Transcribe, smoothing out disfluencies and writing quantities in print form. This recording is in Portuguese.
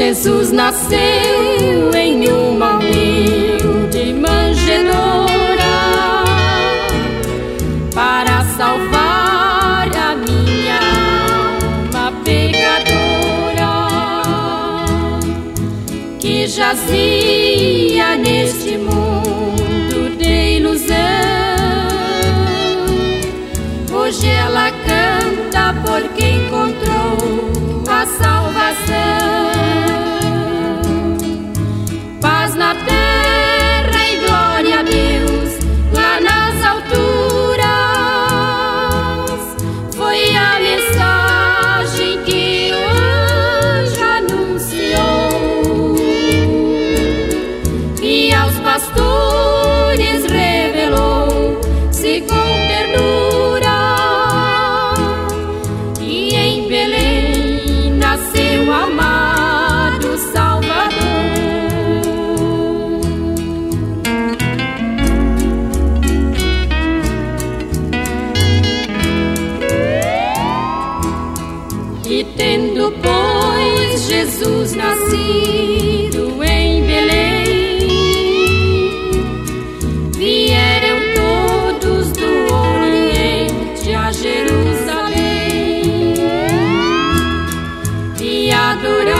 Jesus nasceu em uma humilde manjedoura para salvar a minha alma pecadora, que jazia neste mundo de ilusão. Hoje ela canta porque encontrou a salvação. Paz na terra e glória a Deus lá nas alturas. Foi a mensagem que o anjo anunciou e aos pastores revelou-se com ternura. E em Belém nasceu o amado Salvador. E tendo, pois, Jesus nascido em Belém, vieram todos do Oriente a Jerusalém e adoraram